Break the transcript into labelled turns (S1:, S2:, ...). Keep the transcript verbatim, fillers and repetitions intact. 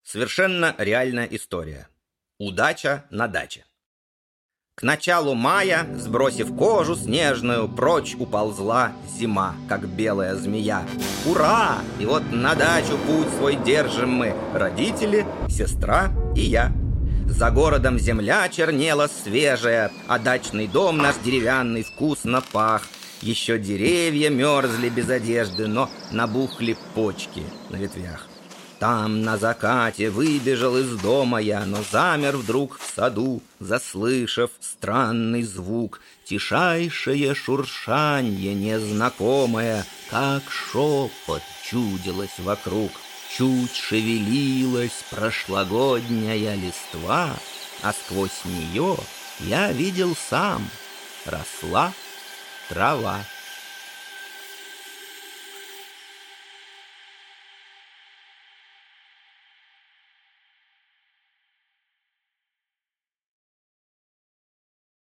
S1: Совершенно реальная история. Удача на даче. К началу мая, сбросив кожу снежную, прочь уползла зима, как белая змея. Ура! И вот на дачу путь свой держим мы, родители, сестра и я. За городом земля чернела свежая, а дачный дом наш деревянный вкусно пах. Еще деревья мерзли без одежды, но набухли почки на ветвях. Там на закате выбежал из дома я, но замер вдруг в саду, заслышав странный звук. Тишайшее шуршанье незнакомое, как шепот чудилось вокруг. Чуть шевелилась прошлогодняя листва, а сквозь нее я видел сам, росла трава.